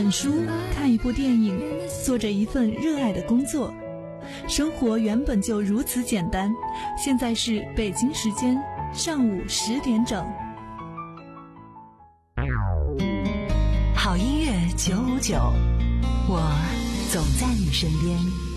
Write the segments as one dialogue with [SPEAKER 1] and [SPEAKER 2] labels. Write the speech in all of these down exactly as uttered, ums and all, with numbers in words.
[SPEAKER 1] 本书，看一部电影，做着一份热爱的工作。生活原本就如此简单。现在是北京时间上午十点整。
[SPEAKER 2] 好音乐九五九，我总在你身边。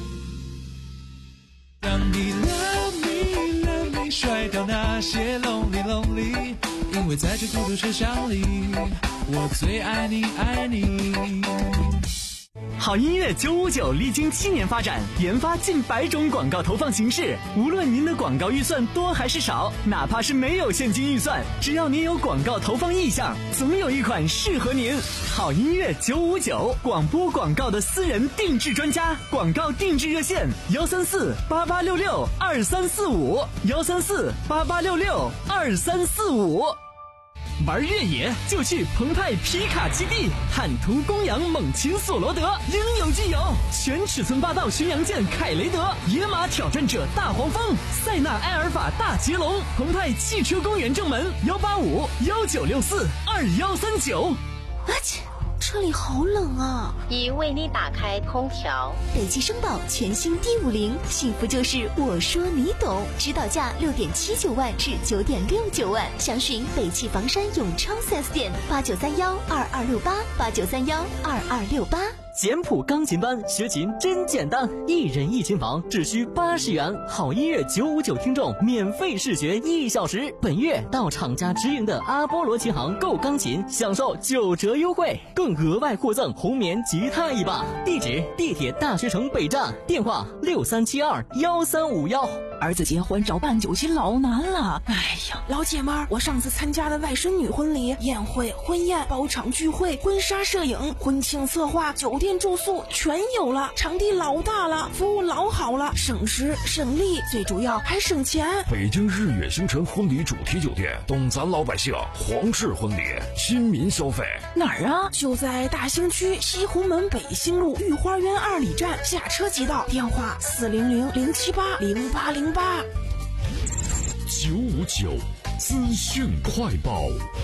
[SPEAKER 3] 让你 love me love me 甩掉那些 lonely lonely， 因为在这孤独世上里，我最爱你爱你。
[SPEAKER 4] 好音乐九五九历经七年发展，研发近百种广告投放形式。无论您的广告预算多还是少，哪怕是没有现金预算，只要您有广告投放意向，总有一款适合您。好音乐九五九，广播广告的私人定制专家，广告定制热线幺三四八八六六二三四五幺三四八八六六二三四五。玩越野就去澎湃皮卡基地，汉图公羊猛禽索罗德，应有尽有。全尺寸霸道巡洋舰凯雷德，野马挑战者大黄蜂，塞纳埃尔法大捷龙。澎湃汽车公园正门幺八五幺九六四二幺三九。
[SPEAKER 5] 啊切，这里好冷啊！
[SPEAKER 6] 已为你打开空调。
[SPEAKER 5] 北汽声宝全新 D 五零，幸福就是我说你懂，指导价六点七九万至九点六九万，详询北汽房山永昌 四 S 店八九三幺二二六八八九三幺二二六八。
[SPEAKER 4] 简谱钢琴班学琴真简单，一人一琴房只需八十元，好音乐九五九听众免费试学一小时。本月到厂家直营的阿波罗琴行购钢琴，享受九折优惠，更额外获赠红棉吉他一把。地址：地铁大学城北站，电话六三七二幺三五幺。
[SPEAKER 7] 儿子结婚找办酒席老难了，哎呀，老姐们儿，我上次参加的外甥女婚礼、宴会、婚宴、包场聚会、婚纱摄影、婚庆策划、酒店住宿全有了，场地老大了，服务老好了，省时省力，最主要还省钱。
[SPEAKER 8] 北京日月星辰婚礼主题酒店，懂咱老百姓皇室婚礼，亲民消费。
[SPEAKER 7] 哪儿啊？就在大兴区西湖门北新路御花园二里站，下车即到，电话四零零零七八零八零八。
[SPEAKER 8] 九五九资讯快报。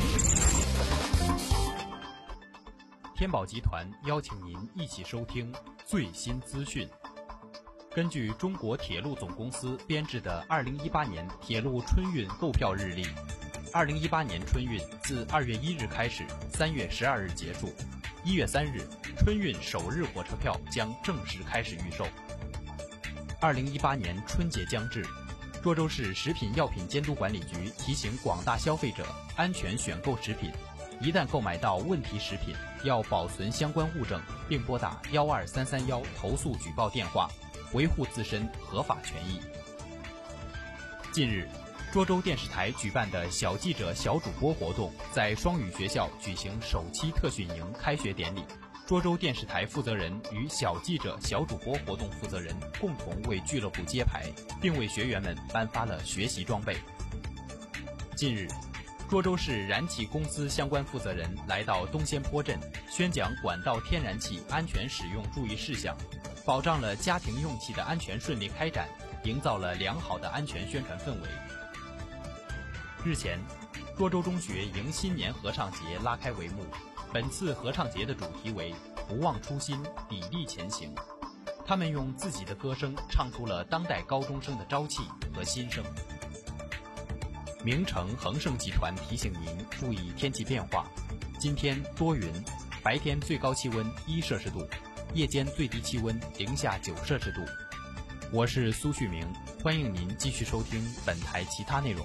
[SPEAKER 9] 天宝集团邀请您一起收听最新资讯。根据中国铁路总公司编制的二零一八年铁路春运购票日历，二零一八年春运自二月一日开始，三月十二日结束。一月三日，春运首日火车票将正式开始预售。二零一八年春节将至，涿州市食品药品监督管理局提醒广大消费者安全选购食品，一旦购买到问题食品，要保存相关物证，并拨打幺二三三幺投诉举报电话，维护自身合法权益。近日，涿州电视台举办的小记者小主播活动在双语学校举行首期特训营开学典礼。涿州电视台负责人与小记者小主播活动负责人共同为俱乐部揭牌，并为学员们颁发了学习装备。近日，涿州市燃气公司相关负责人来到东仙坡镇，宣讲管道天然气安全使用注意事项，保障了家庭用气的安全顺利开展，营造了良好的安全宣传氛围。日前，涿州中学迎新年合唱节拉开帷幕。本次合唱节的主题为不忘初心，砥砺前行。他们用自己的歌声唱出了当代高中生的朝气和心声。名城恒盛集团提醒您注意天气变化，今天多云，白天最高气温一摄氏度，夜间最低气温零下九摄氏度。我是苏旭明，欢迎您继续收听本台其他内容。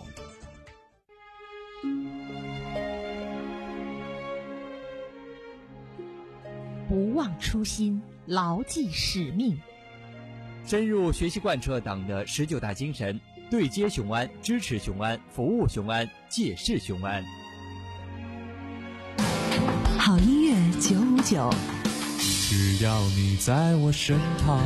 [SPEAKER 10] 不忘初心，牢记使命，
[SPEAKER 11] 深入学习贯彻党的十九大精神，对接雄安，支持雄安，服务雄安，借势雄安。
[SPEAKER 2] 好音乐九五九，
[SPEAKER 3] 只要你在我身旁。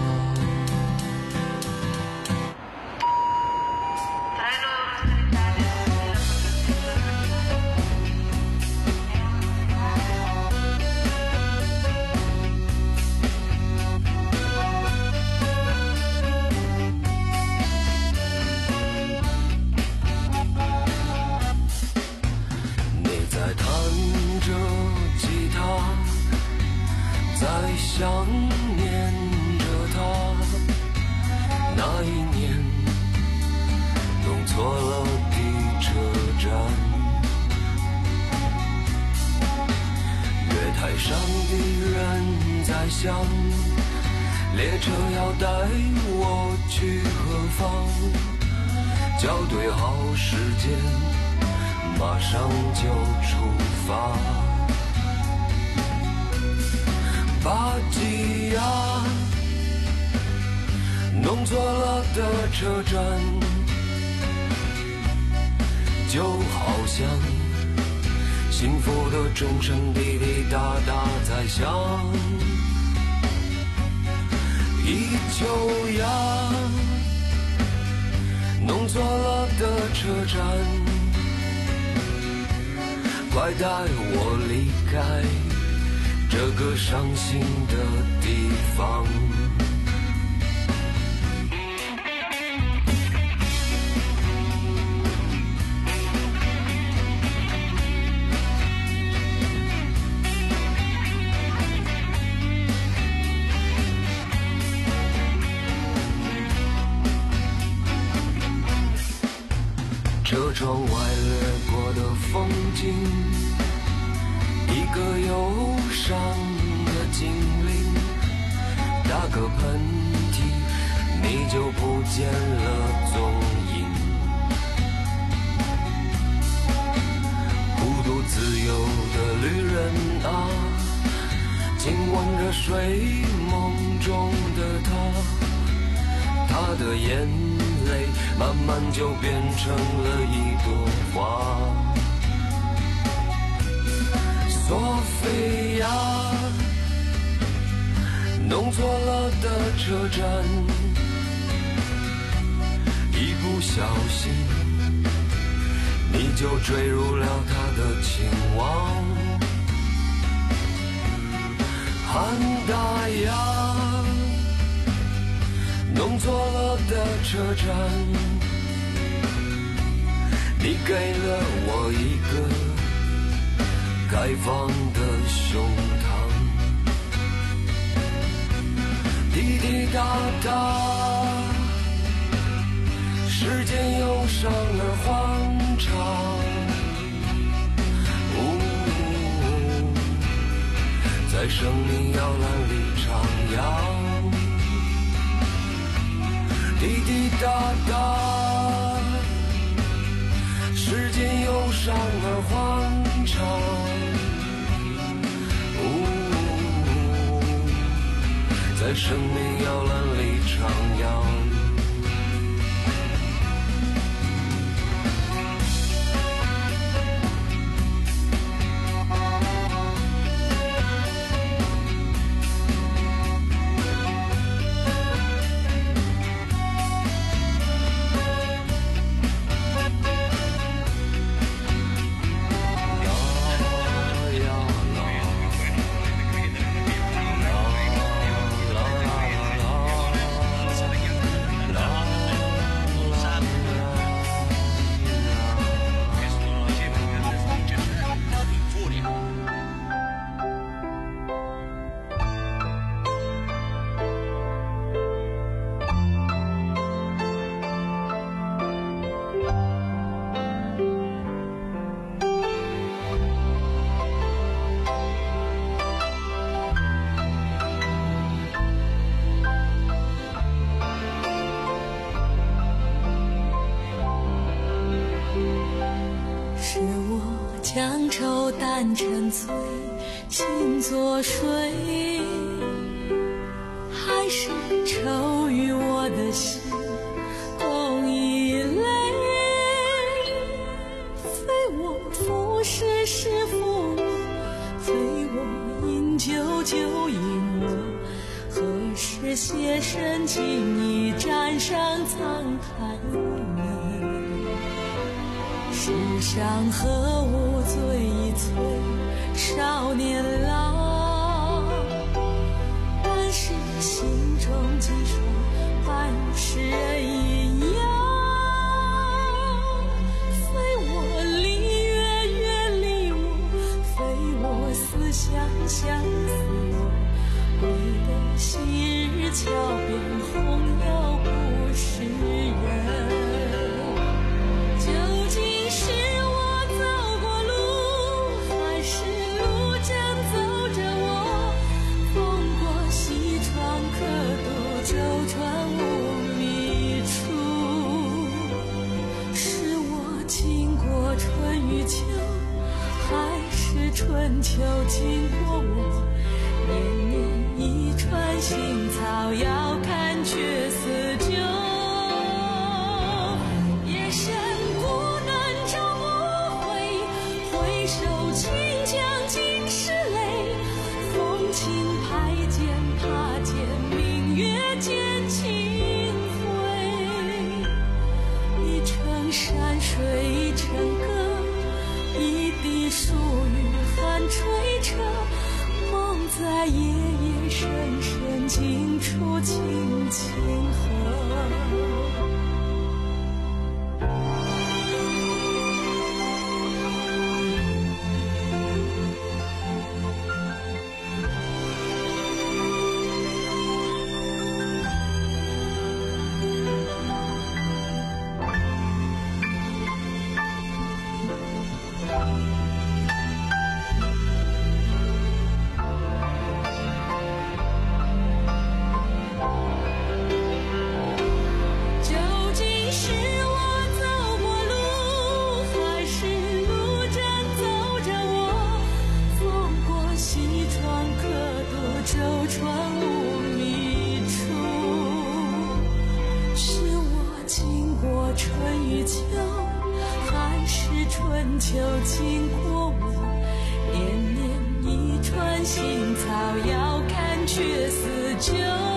[SPEAKER 12] 想念着他。那一年弄错了的车站，月台上的人在想，列车要带我去何方？校对好时间，马上就出发。巴吉亚，弄错了的车站，就好像幸福的钟声滴滴答答在响。一秋呀，弄错了的车站，快带我离开这个伤心的地方。车窗外掠过的风景，一个忧伤的精灵，打个喷嚏你就不见了踪影。孤独自由的旅人啊，亲吻着睡梦中的他，他的眼泪慢慢就变成了一朵花。索菲亚，弄错了的车站，一不小心你就坠入了他的情网。汉达亚，弄错了的车站，你给了我一个开放的胸膛。滴滴答答，时间忧伤而欢畅。在生命摇篮里徜徉，滴滴答答，时间忧伤而欢畅。在生命摇篮里徜徉。
[SPEAKER 13] 将愁淡沉醉，心作水，还是愁与我的心共一泪。非我负是是负我，非我饮酒酒饮我，何时携身轻易沾上沧海美？世上何无醉一醉少年郎，但是心中几双半世人一样。非我离月月离我，非我思乡乡思我， 秋，还是春秋经过我，年年一川新草遥看却似旧。夜深孤单找不回，回首清江尽是泪。风轻拍剑，怕见明月见清辉。一程山水一程歌，一滴疏雨寒吹彻，梦在夜夜深深尽处清清河。春秋经过我，年年一川新草遥看却似旧。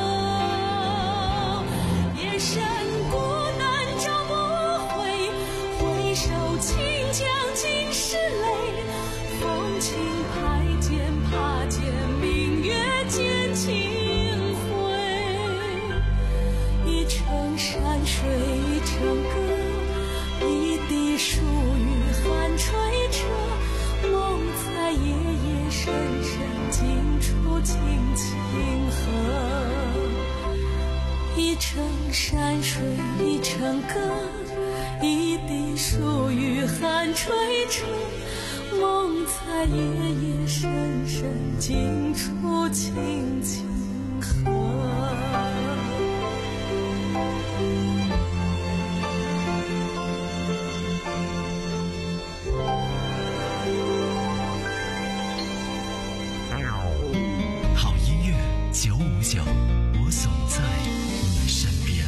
[SPEAKER 13] 夜深孤单找不回，回首清江尽是泪。风轻拍剑，怕见明月见清辉。一程山水一程歌，一滴疏雨寒吹彻，梦在夜夜深深尽处清清河。一程山水一程歌，一滴疏雨寒吹彻，梦在夜夜深深尽处清清河。
[SPEAKER 14] 九五九，我总在你身边。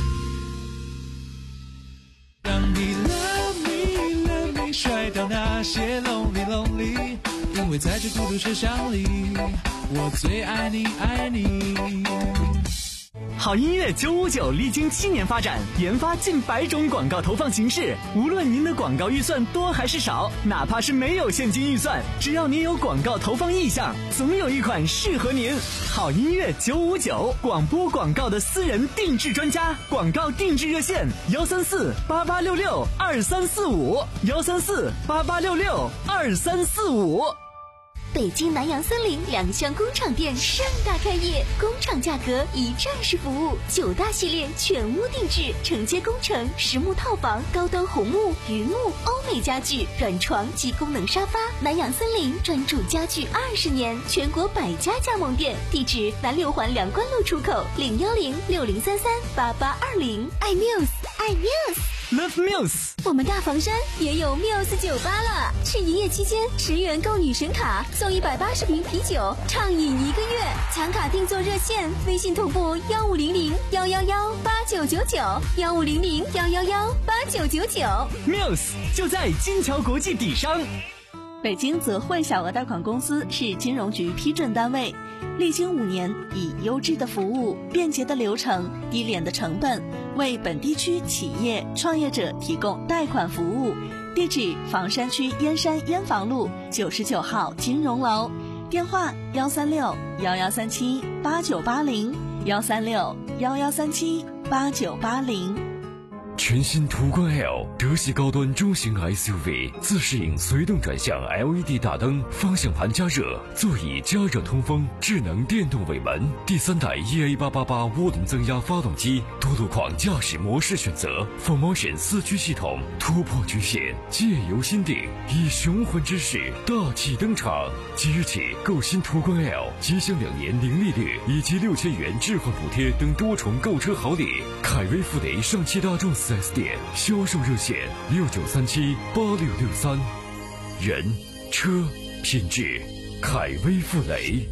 [SPEAKER 3] 让你 love me love me 甩掉那些 lonely lonely， 因为在这孤独车厢里，我最爱你爱你。
[SPEAKER 4] 好音乐九五九历经七年发展，研发近百种广告投放形式。无论您的广告预算多还是少，哪怕是没有现金预算，只要您有广告投放意向，总有一款适合您。好音乐九五九，广播广告的私人定制专家，广告定制热线：幺三四八八六六二三四五，幺三四八八六六二三四五。
[SPEAKER 5] 北京南洋森林两厢工厂店盛大开业，工厂价格一站式服务，九大系列全屋定制，承接工程、实木套房、高端红木、榆木、欧美家具、软床及功能沙发。南洋森林专注家具二十年，全国百家加盟店，地址南六环梁关路出口，零幺零六零三三八八二零。爱 Muse， 爱 Muse。Love
[SPEAKER 4] Muse，
[SPEAKER 5] 我们大房山也有 Muse 酒吧了。是营业期间，十元购女神卡送一百八十瓶啤酒，畅饮一个月。抢卡订座热线：微信同步幺五零零幺幺幺八九九九，幺五零零幺幺幺八九九九。
[SPEAKER 4] Muse 就在金桥国际底商。
[SPEAKER 1] 北京泽汇小额贷款公司是金融局批准单位，历经五年，以优质的服务、便捷的流程、低廉的成本，为本地区企业创业者提供贷款服务。地址：房山区燕山燕房路九十九号金融楼，电话：幺三六幺幺三七八九八零，幺三六幺幺三七八九八零。
[SPEAKER 8] 全新途观 L 德系高端中型 S U V， 自适应随动转向 L E D 大灯，方向盘加热，座椅加热通风，智能电动尾门，第三代 E A 八八八涡轮增压发动机，多路况驾驶模式选择 ，Full Motion 四驱系统，突破局限，借由心定，以雄浑之势大气登场。即日起购新途观 L， 即享两年零利率以及六千元置换补贴等多重购车好礼。凯威富雷上汽大众四 S 店销售热线：六九三七八六六三。 人、车、品质，凯威富雷。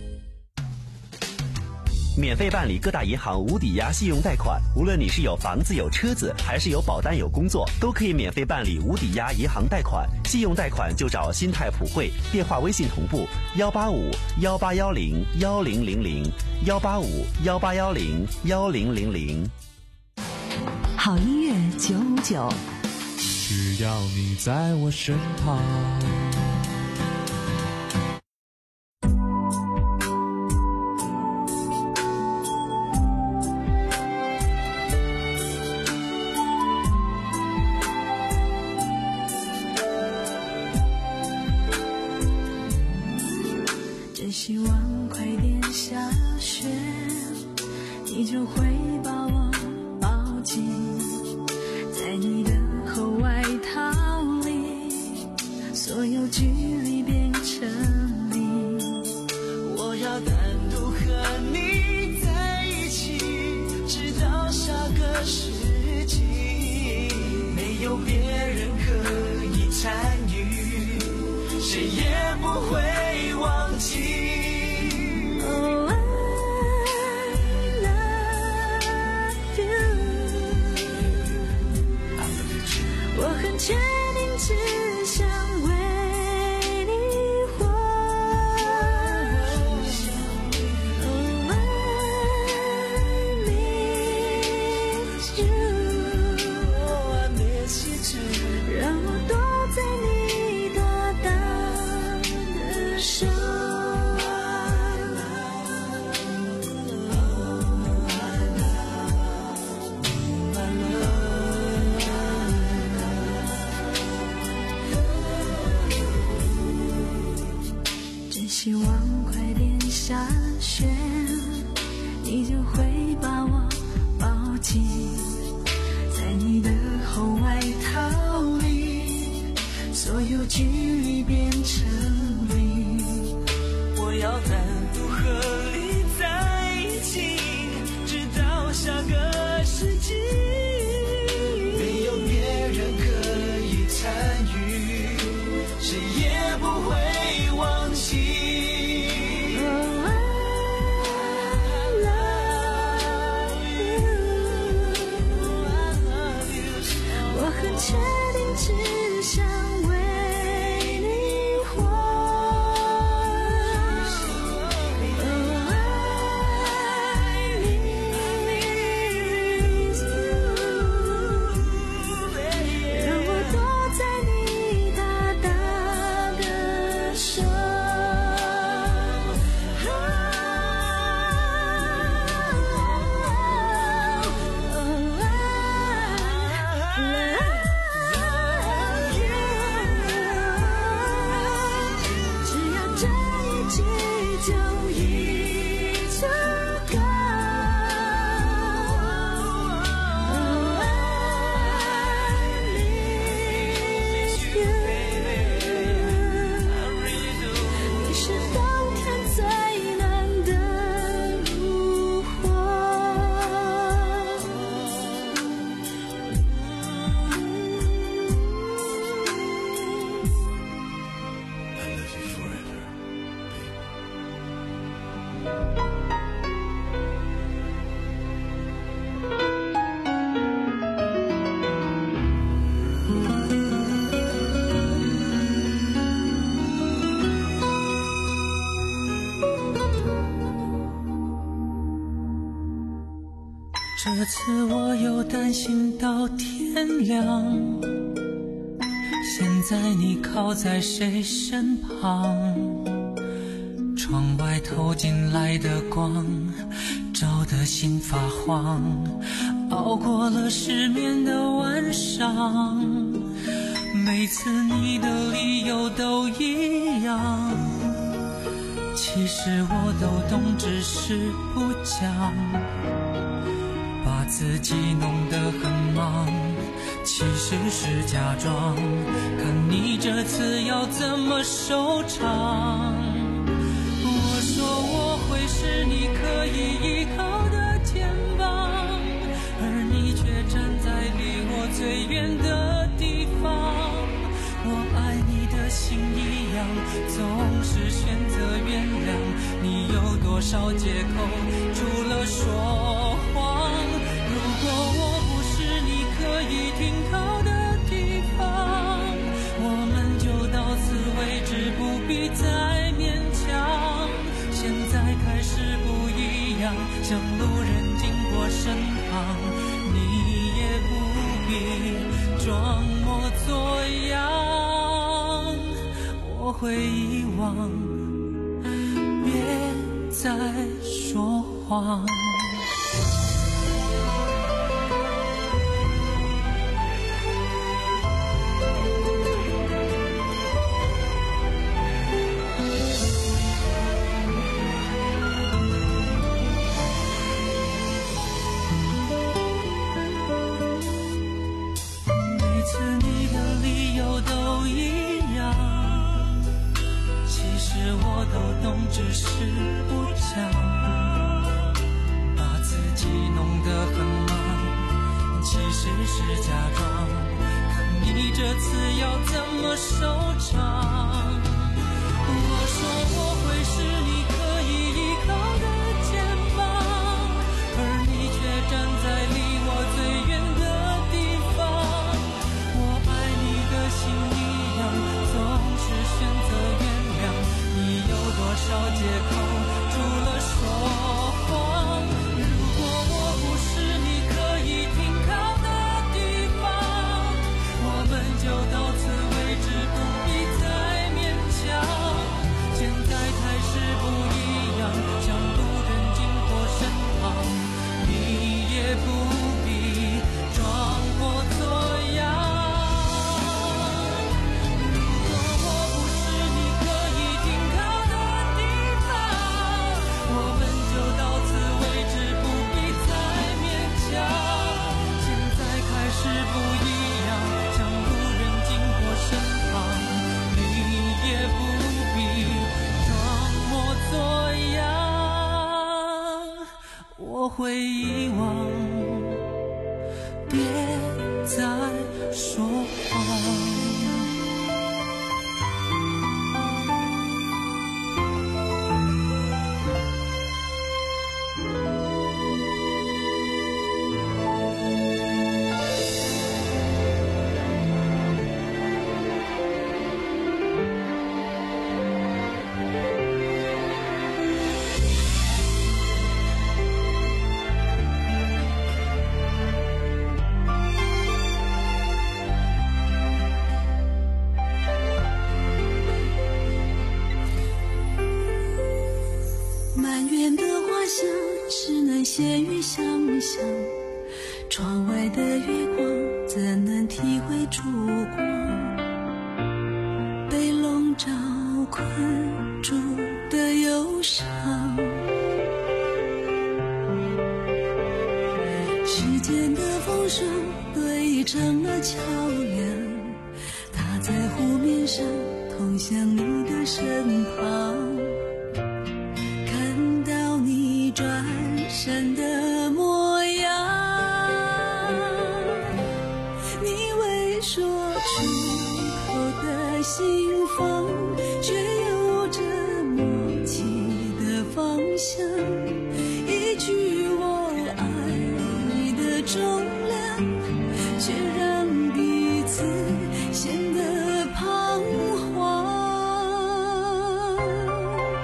[SPEAKER 15] 免费办理各大银行无抵押信用贷款，无论你是有房子有车子，还是有保单有工作，都可以免费办理无抵押银行贷款。信用贷款就找新泰普惠，电话微信同步幺八五幺八幺零幺零零零幺八五幺八幺零幺零零零。
[SPEAKER 2] 好音乐九五九，
[SPEAKER 3] 只要你在我身旁。
[SPEAKER 13] 希望快点下雪，你就会把我抱紧，在你的厚外套里，所有距离变成零。我要单独和你在一起，直到下个世纪，没有别人可以参与，谁也不会忘记。确定只想为你活。Oh, I miss you. Oh, I miss you too. 让我躲在你大大的手。希望快点下雪，你就会把我抱紧，在你的厚外套里，所有距离变成零。我要单独和你在一起，直到下个世纪，没有别人可以参与，谁也不会忘记。确定只想为你活。Oh, I miss you. 让我躲在你大大的手。就已足够。Oh, I miss you. 你是冬天最暖的炉火。I love you forever. 这次我又担心到天亮，现在你靠在谁身旁？窗外透进来的光，照得心发慌，熬过了失眠的晚上。每次你的理由都一样，其实我都懂，只是不讲，把自己弄得很忙，其实是假装，看你这次要怎么收场。我说我会是你可以依靠的肩膀，而你却站在离我最远的地方。我爱你的心样，总是选择原谅。你有多少借口，除了说谎？如果我不是你可以停靠的地方，我们就到此为止，不必再勉强。现在开始不一样，像路人经过身旁，你也不必装模作样。我会遗忘，别再说谎。我都懂，只是不讲，把自己弄得很忙，其实是假装。看你这次要怎么收场？我说我会是你可以依靠的肩膀，而你却站在离我最远的地方。我爱你的心一样，总是选择原谅。你有多少借口，除了说谎？如果我不是你可以停靠的地方，我们就到此为止，不必再勉强。现在开始不一样，像路人经过身旁，你也不必装模作样。我会遗忘，别再说谎。
[SPEAKER 16] 闲语想想，窗外的月光怎能体会烛光？被笼罩困住的忧伤，时间的风霜堆成了桥梁，它在湖面上通向你的身旁。看到你转身的模样，你未说出口的心房，却有着默契的方向。一句我爱你的重量，却让彼此显得彷徨。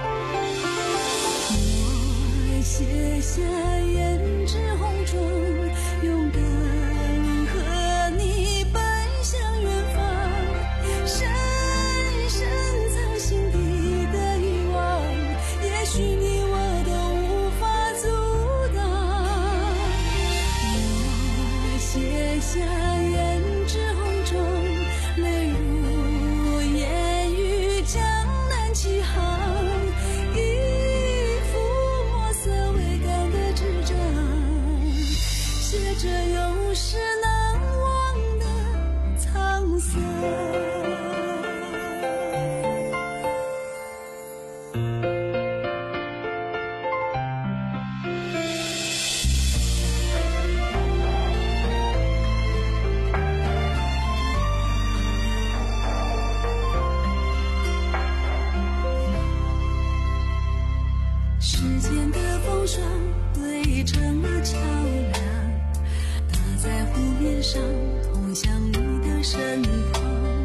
[SPEAKER 16] 双对成了桥梁，搭在湖面上通向你的身旁，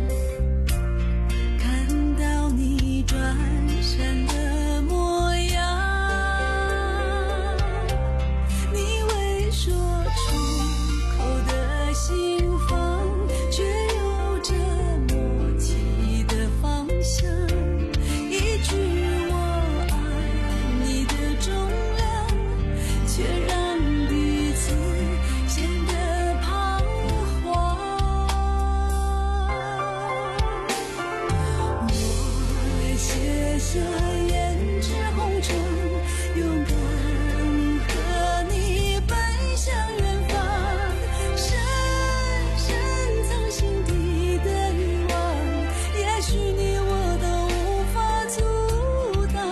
[SPEAKER 16] 看到你转身的模样，你未说出口的心房，却有着默契的方向，一句我爱你的重量，却让彼此显得彷徨。我写下胭脂红唇，勇敢和你奔向远方，深深藏心底的欲望，也许你我都无法阻挡。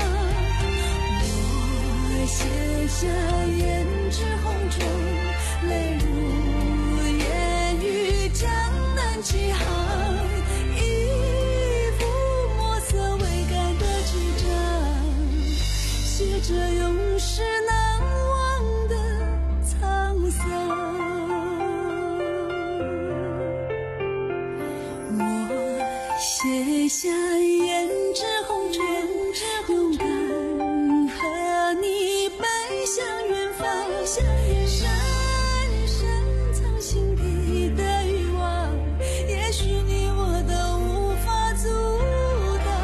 [SPEAKER 16] 我写下胭脂红唇，泪如烟雨，江南几行，一幅墨色未改的纸张，写着永世难忘的沧桑。我写下胭脂红唇，勇敢和你奔向远方，深深藏心底的欲望，也许你我都无法阻挡。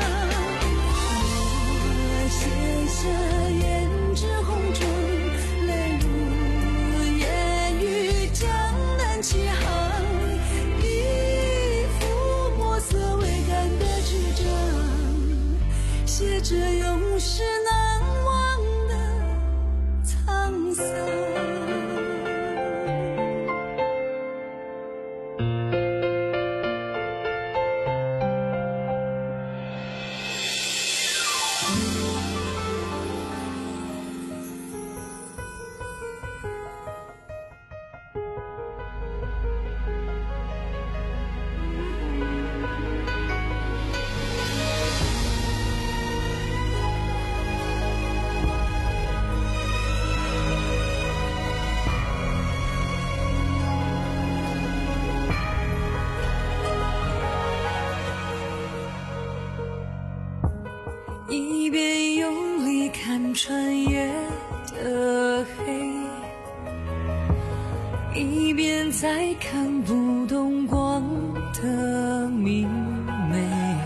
[SPEAKER 16] 我写下胭脂红唇，泪如烟雨，江南几行，一幅墨色未干的纸张，写着永世难忘的沧桑。一边用力看穿夜的黑，一边再看不懂光的明媚，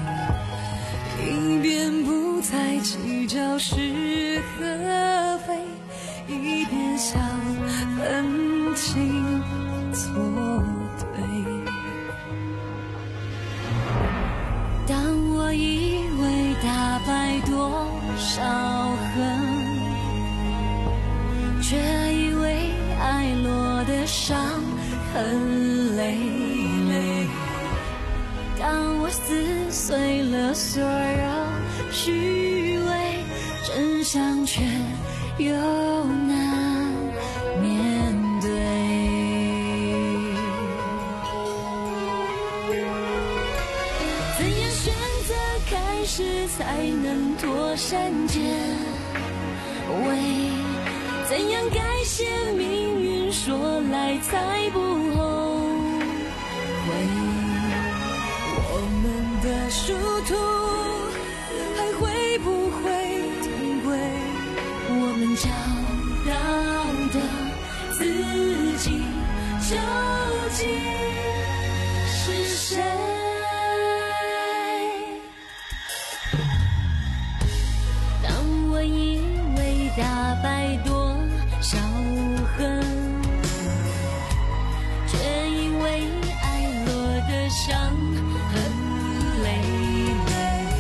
[SPEAKER 16] 一边不再计较是和非，一边想分清错对。当我以为打败多少恨，却以为爱落的伤很累累。当我撕碎了所有虚伪，真相却又难面对。怎样选择开始才能脱善减伪？怎样改写命运说来才不后悔？我们的殊途还会不会同归？我们找到的自己究竟是谁？当我以为打败多少恨，却以为爱落的伤很累累。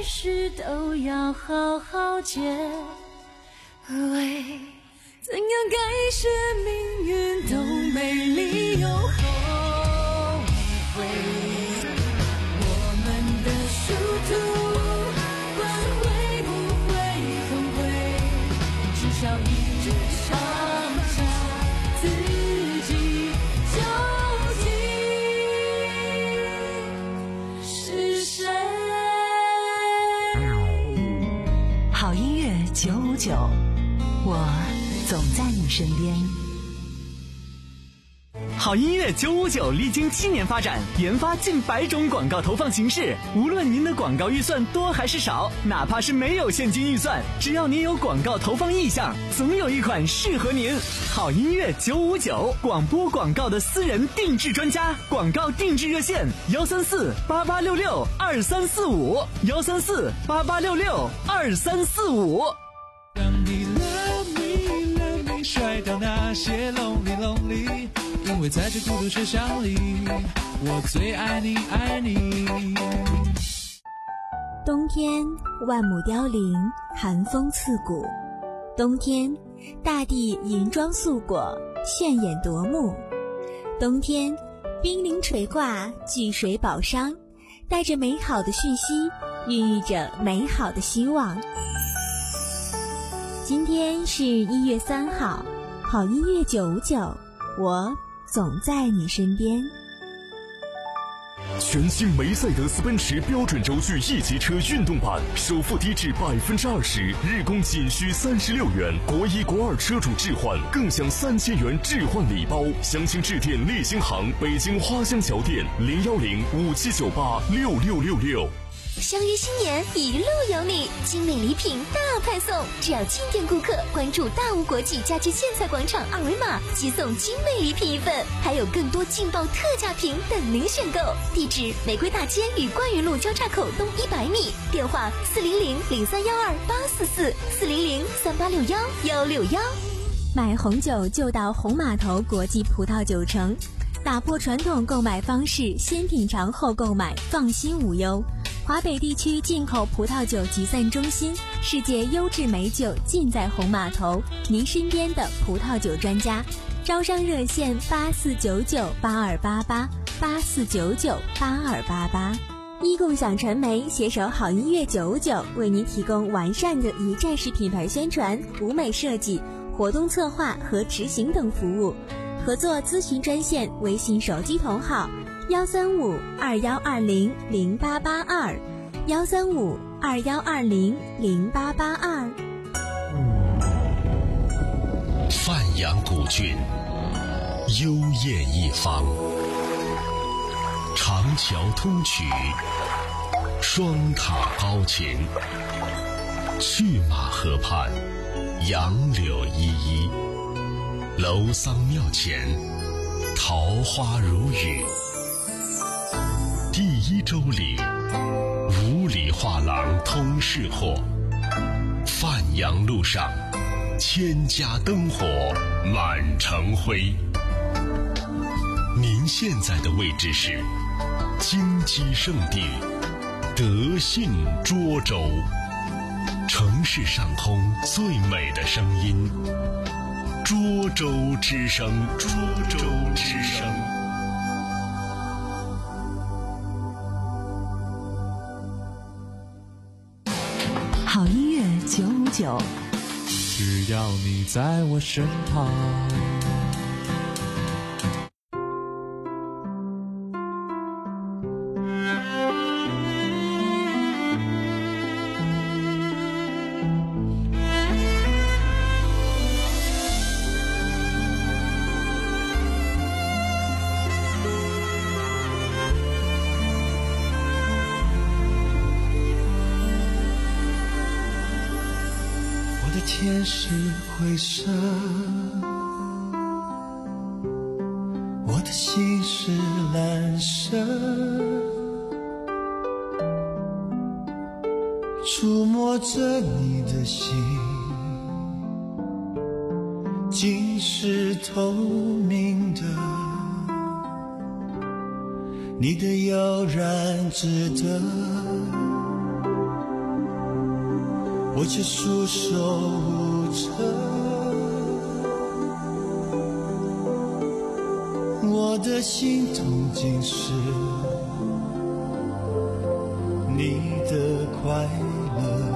[SPEAKER 13] 事都要好好结尾，怎样改写命运都没理由后悔。我们的殊途，管会不会崩溃，至少一直想想自己究竟是谁。
[SPEAKER 2] 好音乐九五九，我总在你身边。
[SPEAKER 4] 好音乐九五九历经七年发展，研发近百种广告投放形式。无论您的广告预算多还是少，哪怕是没有现金预算，只要您有广告投放意向，总有一款适合您。好音乐九五九，广播广告的私人定制专家，广告定制热线幺三四八八六六二三四五幺三四八八六六二三四五。
[SPEAKER 3] 当你 love me love me 甩掉那些 lonely lonely， 因为在这孤独车厢里，我最爱你爱你。
[SPEAKER 5] 冬天万亩凋零，寒风刺骨。冬天大地银装素裹，炫眼夺目。冬天冰凌垂挂，巨水宝商，带着美好的讯息，孕育着美好的希望。今天是一月三号，好音乐九五九，我总在你身边。
[SPEAKER 8] 全新梅赛德斯奔驰标准轴距 E 级车运动版，首付低至百分之二十，日供仅需三十六元，国一国二车主置换更享三千元置换礼包。详情致电立新行北京花乡桥店零幺零五七九八六六六六。
[SPEAKER 5] 相约新年，一路有你，精美礼品大派送，只要进店顾客关注大吴国际家居建材广场二维码，即送精美礼品一份，还有更多劲爆特价品等您选购。地址：玫瑰大街与冠云路交叉口东一百米，电话：四零零零三幺二八四四四零零三八六幺幺六幺。买红酒就到红码头国际葡萄酒城，打破传统购买方式，先品尝后购买，放心无忧。华北地区进口葡萄酒集散中心，世界优质美酒尽在红码头，您身边的葡萄酒专家。招商热线八四九九八二八八八四九九八二八八。一共享传媒携手好音乐九五九，为您提供完善的一站式品牌宣传、舞美设计、活动策划和执行等服务。合作咨询专线：微信手机同号幺三五二幺二零零八八二，幺三五二幺二零零八八二。
[SPEAKER 14] 范阳古郡，幽艳一方，长桥通衢，双塔高擎，去马河畔，杨柳依依，楼桑庙前，桃花如雨。第一周里，五里画廊通市货，范阳路上，千家灯火满城辉。您现在的位置是金鸡圣地德信涿州，城市上空最美的声音，涿州之声，涿州之声。
[SPEAKER 2] 好音乐九五九，
[SPEAKER 3] 只要你在我身旁。
[SPEAKER 12] 天是灰色，我的心是蓝色，触摸着你的心，竟是透明的，你的悠然值得
[SPEAKER 17] 我却束手无策。我的心痛竟是你的快乐。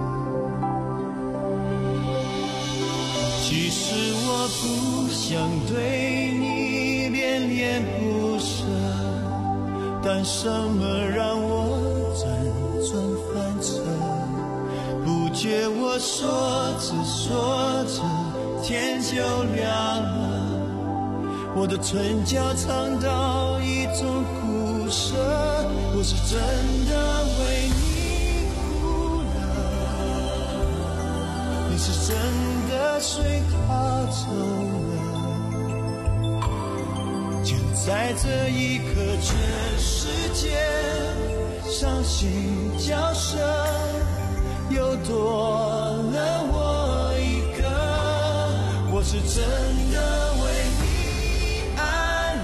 [SPEAKER 17] 其实我不想对你恋恋不舍，但什么让我辗转反侧？不觉我说着说着天就亮了，我的唇角尝到一种苦涩。我是真的为你哭了，你是真的随他走了。就在这一刻，全世界伤心叫声又多了我一个。我是真的为你爱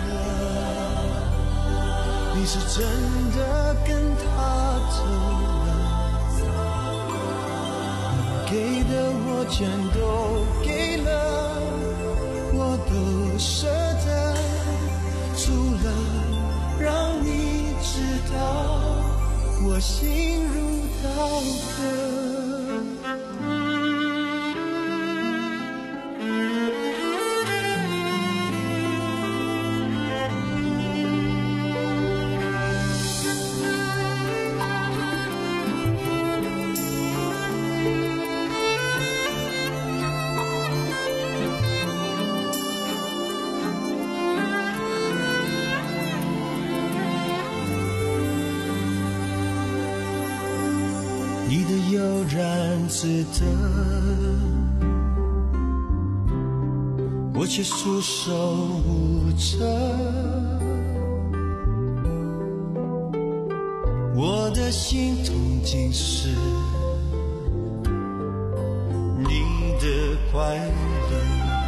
[SPEAKER 17] 了，你是真的跟他走了。你给的我全都给了，我都舍得，除了让你知道我心如刀割。你的悠然自得，我却束手无策。我的心痛竟是你的快乐。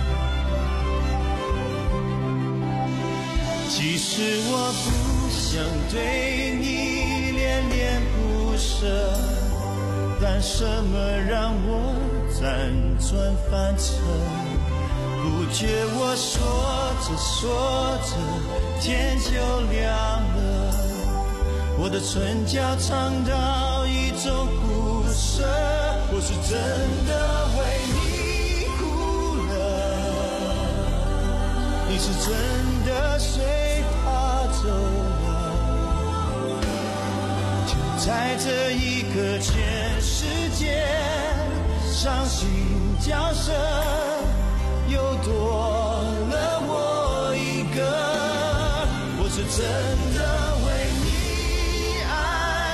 [SPEAKER 17] 其实我不想对你恋恋不舍，但什么让我辗转反侧？不觉我说着说着天就亮了，我的唇角尝到一种苦涩。我是真的为你哭了，你是真的随他走了。就在这一刻，全世界伤心叫声又多了我一个。我是真的为你爱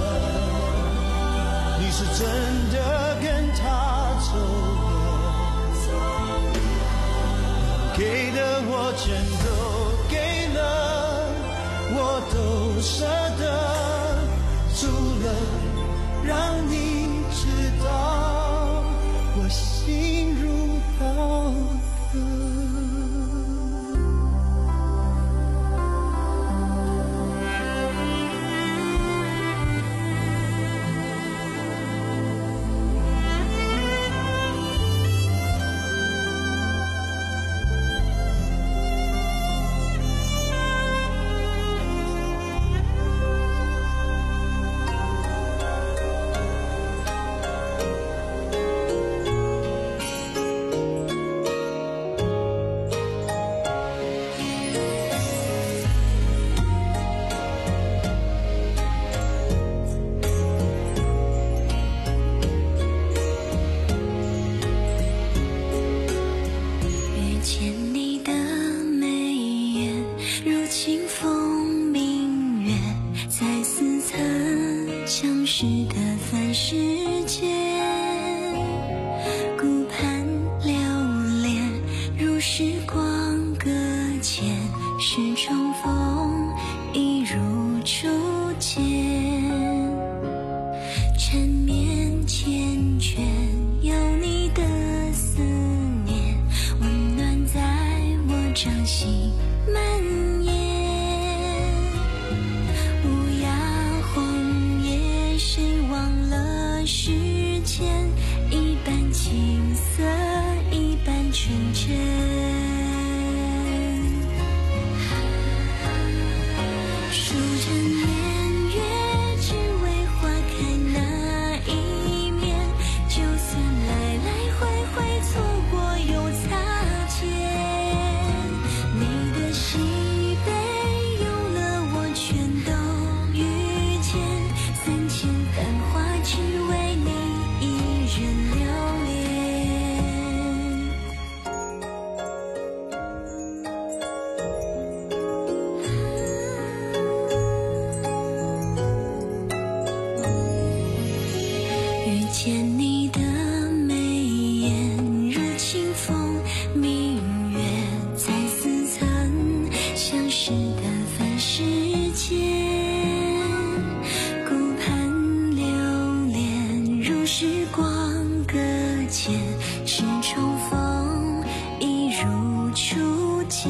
[SPEAKER 17] 了，你是真的跟他走了。给的我全都给了，我都舍得，除了让你知道我心如刀割。
[SPEAKER 16] 是的凡世间，顾盼流连，如时光搁浅，是重逢，一如初见。缠绵缱绻，有你的思念，温暖在我掌心蔓延。乌鸦荒野，谁忘了时间？ 见你的眉眼如清风，明月在似曾相识的凡世间，顾盼流连如时光搁浅，是重逢一如初见，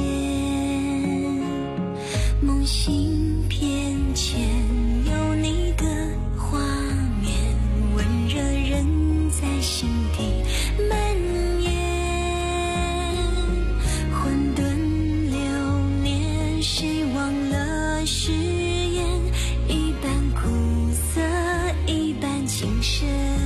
[SPEAKER 16] 梦醒偏浅有你的画面，温热人在心底蔓延，混沌流年谁忘了誓言，一半苦涩一半情深，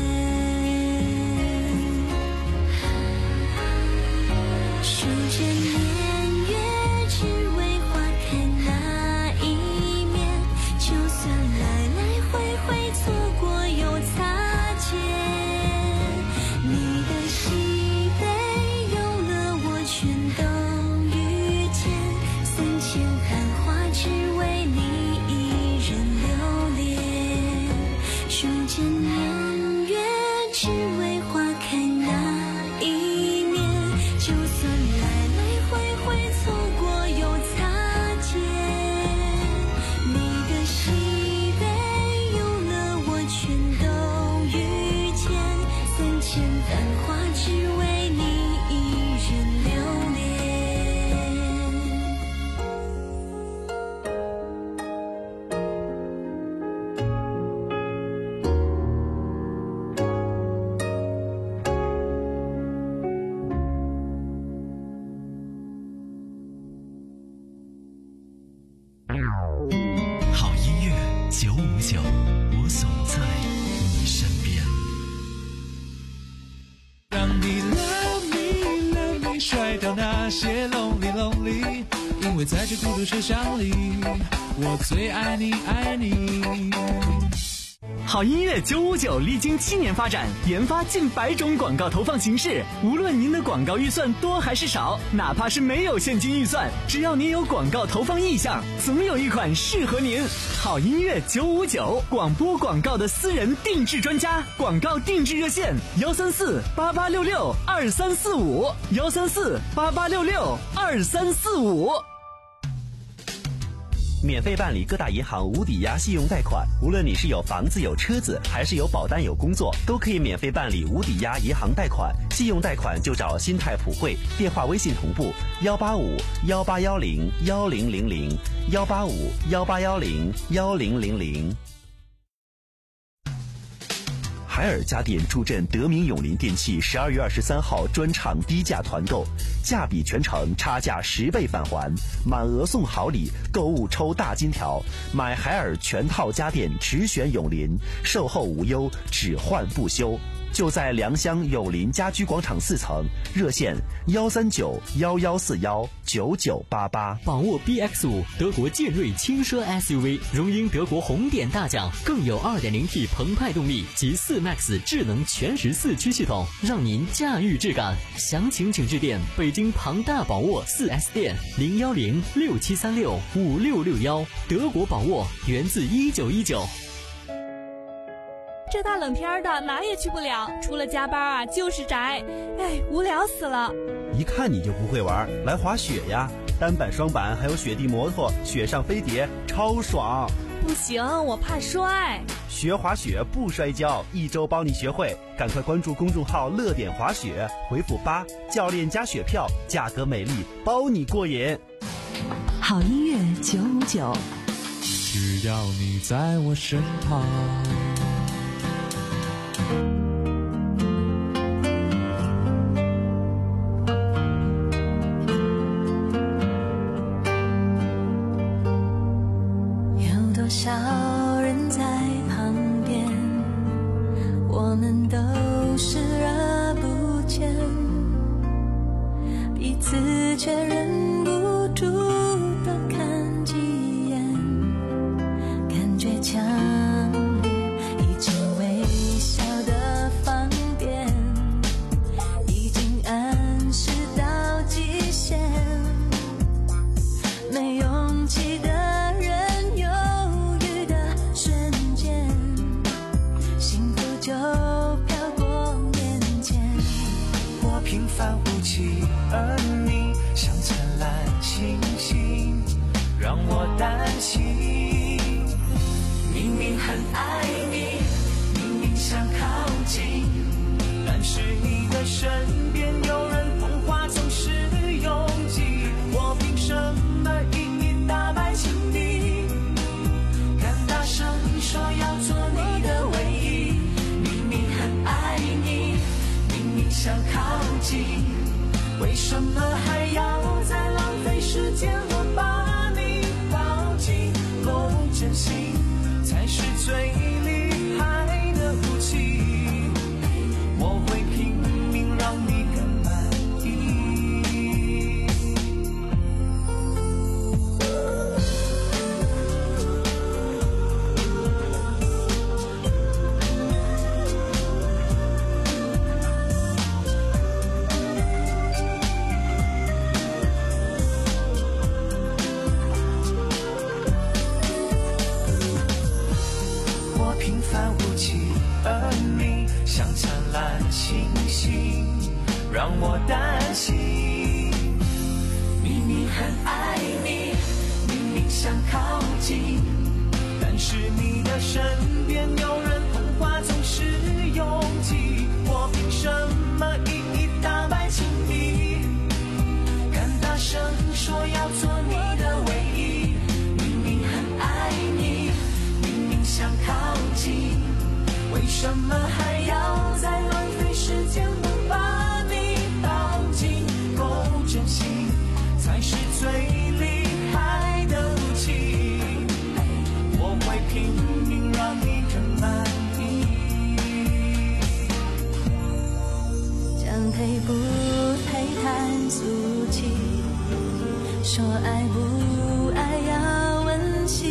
[SPEAKER 16] 数着年月只为花开那一面，就算来来回回错过又擦肩，你的喜悲有了我全都遇见，三千繁华只为你一人留恋，数着年月只为花开那一面，就算来来回回错过又擦肩，你的喜悲有了我全都遇见，三千繁华只为你一人留恋。
[SPEAKER 14] 好音乐九五九，我总在你身边。
[SPEAKER 3] 让你 love me love me 甩掉那些 lonely lonely， 因为在这孤独车厢里，我最爱你爱你。
[SPEAKER 4] 好音乐九五九历经七年发展，研发近百种广告投放形式。无论您的广告预算多还是少，哪怕是没有现金预算，只要您有广告投放意向，总有一款适合您。好音乐九五九，广播广告的私人定制专家，广告定制热线：幺三四八八六六二三四五，幺三四八八六六二三四五。
[SPEAKER 15] 免费办理各大银行无抵押信用贷款，无论你是有房子有车子，还是有保单有工作，都可以免费办理无抵押银行贷款。信用贷款就找新泰普惠，电话微信同步幺八五幺八幺零幺零零零幺八五幺八幺零幺零零零。海尔家电助阵德明永林电器十二月二十三号专场低价团购，价比全城差价十倍返还，满额送好礼，购物抽大金条，买海尔全套家电只选永林，售后无忧，只换不修。就在良乡永林家居广场四层，热线幺三九幺幺四幺九九八八。
[SPEAKER 18] 宝沃 B X 五 德国剑锐轻奢 S U V 荣膺德国红点大奖，更有 二点零 T 澎湃动力及四 Max 智能全时四驱系统，让您驾驭质感。详情请致电北京庞大宝沃 四 S 店零幺零六七三六五六六幺。德国宝沃源自一九一九。
[SPEAKER 19] 这大冷天的哪也去不了，除了加班啊就是宅，哎，无聊死了。
[SPEAKER 15] 一看你就不会玩，来滑雪呀，单板双板还有雪地摩托，雪上飞碟超爽。
[SPEAKER 19] 不行，我怕摔。
[SPEAKER 15] 学滑雪不摔跤，一周帮你学会，赶快关注公众号乐点滑雪，回复八，教练加雪票，价格美丽，包你过瘾。
[SPEAKER 2] 好音乐九五九，
[SPEAKER 3] 只要你在我身旁。
[SPEAKER 16] 有多少人在旁边，我们都视而不见，彼此却忍不住多看几眼，感觉强烈，已经微笑的放电，已经暗示到极限，没勇气的人犹豫的瞬间，幸福就飘
[SPEAKER 12] 爱你，明明想靠近，但是你的身边有人捧花总是拥挤，我凭什么一一打败情敌？敢大声说要做你的唯一，明明很爱你，明明想靠近，为什么还要再浪费时间？我把你抱紧，够真心才是最厉害的武器，我会拼命让你更满意。我平凡无奇，而你像灿烂星星，让我担心。明明很爱你，明明想靠近，但是你的身边有人捧花总是拥挤，我凭什么一一打败情敌？敢大声说要做你的唯一，明明很爱你，明明想靠近，为什么还要再浪费时间？我把你抱紧，够真心才是最厉害的武器，我会拼命让你更满意。
[SPEAKER 16] 将配不配谈俗气，说爱不爱要温习，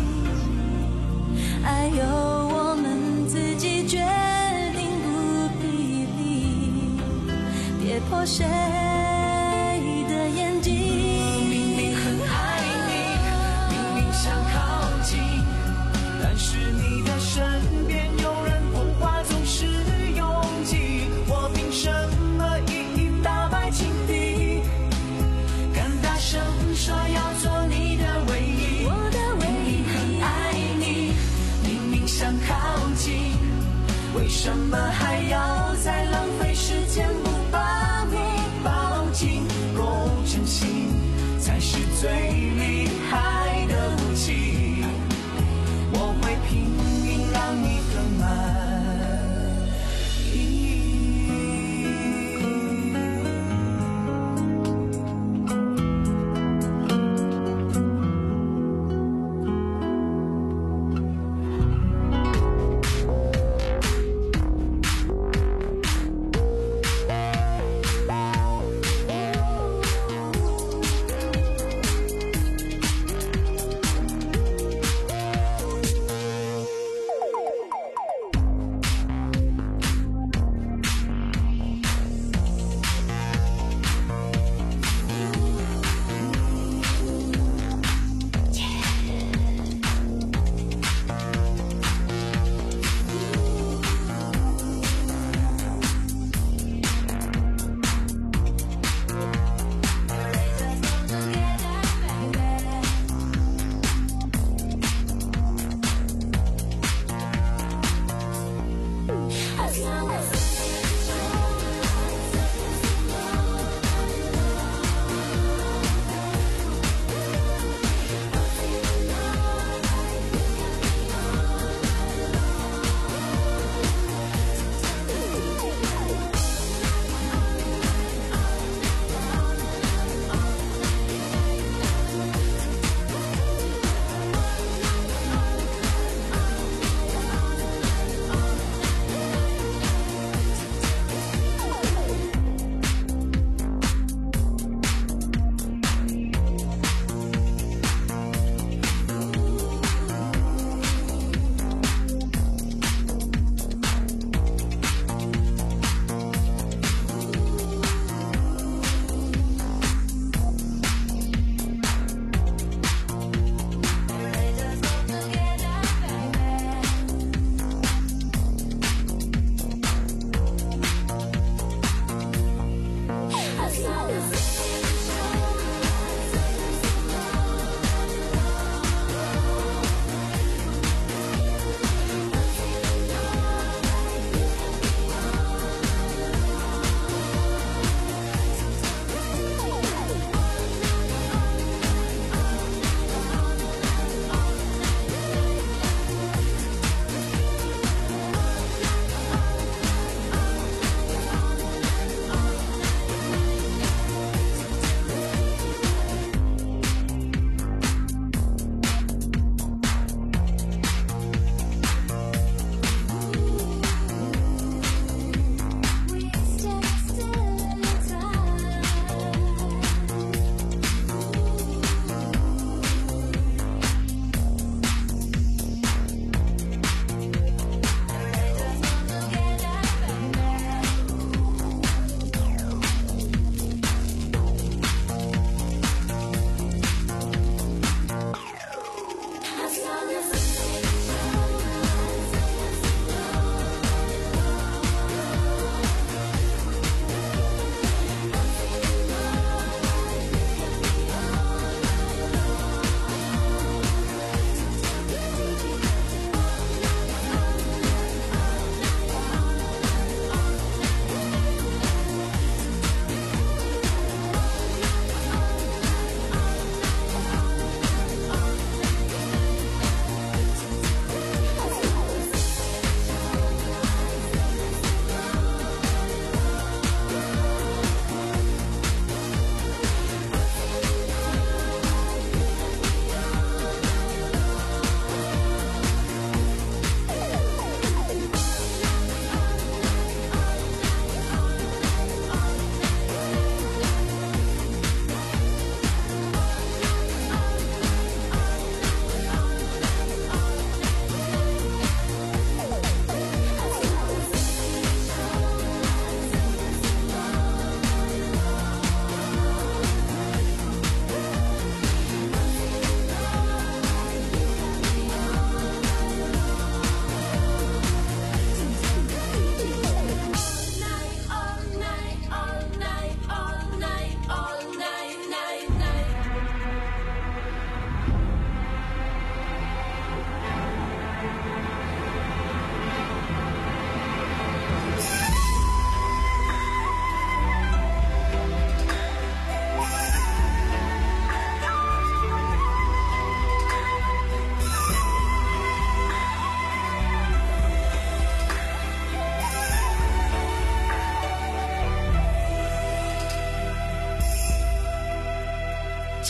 [SPEAKER 16] 爱由我们自己决定不比例，别破谁的眼睛。
[SPEAKER 12] 明明很爱你，明明想靠近，但是你的身边有人捧花总是拥挤，我凭什么一一打败情敌？敢大声说要做你的唯一，
[SPEAKER 16] 我的唯一。
[SPEAKER 12] 明明很爱你，明明想靠近，为什么还要再浪费时间？不把你抱紧，够真心才是最厉害的武器，我会拼命让你更满意。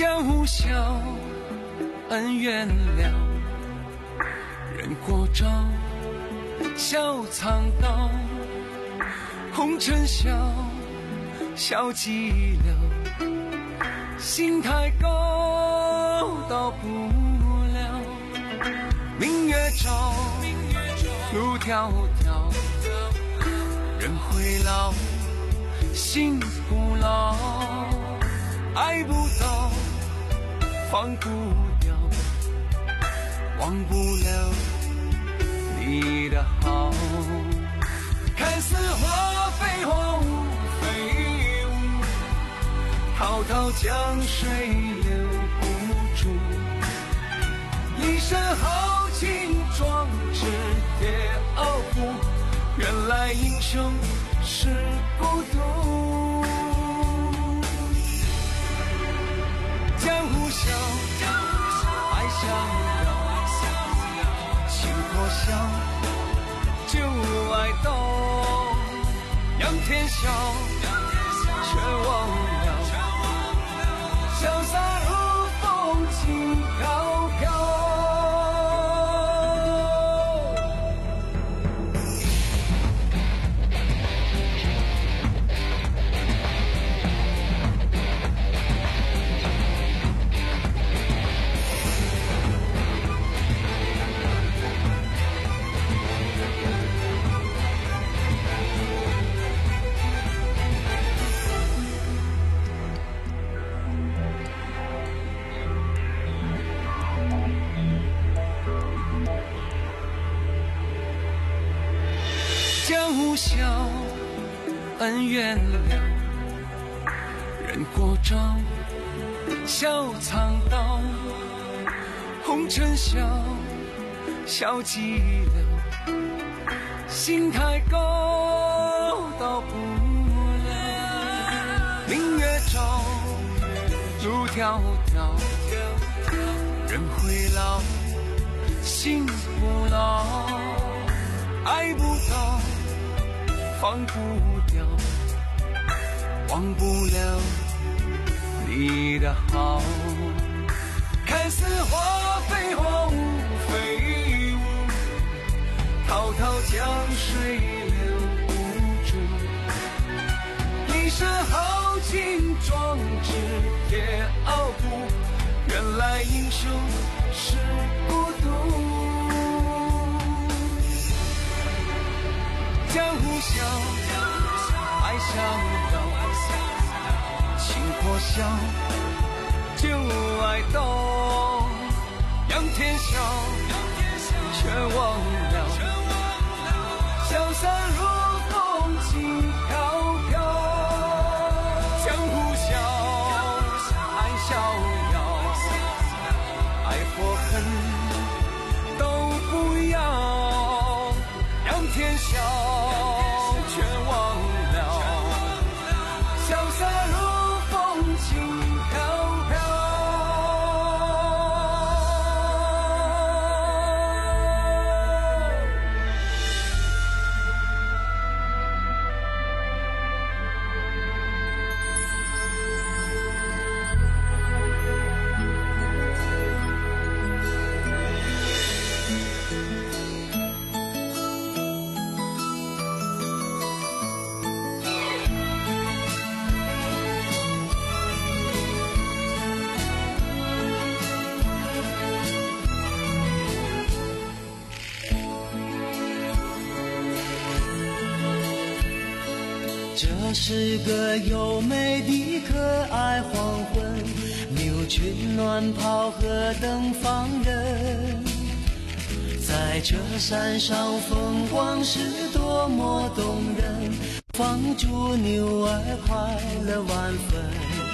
[SPEAKER 12] 江湖笑，恩怨了，人过招，笑藏刀，红尘笑，笑寂寥，心太高，到不了。明月照，路迢迢，人会老，心不老，爱不到，放不掉，忘不了你的好。看似花非花，雾非雾，滔滔江水留不住。一身豪情壮志也傲骨，原来英雄是孤独。江湖笑，爱逍遥，情破晓，旧爱动，仰天笑，却忘了潇洒如风，轻飘飘。江湖笑，恩怨了，人过招，笑藏刀，红尘笑，笑寂寥，心太高，到不了。明月照，路迢迢，人会老，心不老，爱不到，放不掉，忘不了你的好。看似花非花，雾非雾，滔滔江水留不住。一身豪情壮志也傲骨，原来英雄是孤独。江湖笑，爱逍遥，情破晓，旧爱动，仰天笑，却忘了潇洒如风，轻飘飘。江湖笑，爱逍遥，爱或恨都不要，仰天笑，却忘了潇洒如风，轻飘飘。
[SPEAKER 20] 这是个优美的可爱黄昏，牛群乱跑，何等放任。在这山上风光是多么动人，放逐牛儿快乐万分。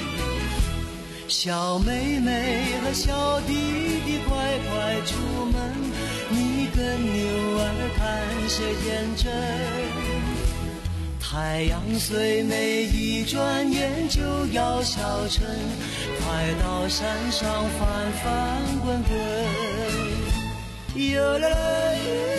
[SPEAKER 20] 小妹妹和小弟弟快快出门，你跟牛儿看谁认真。太阳虽美，一转眼就要消沉，快到山上翻翻滚滚。哟啦啦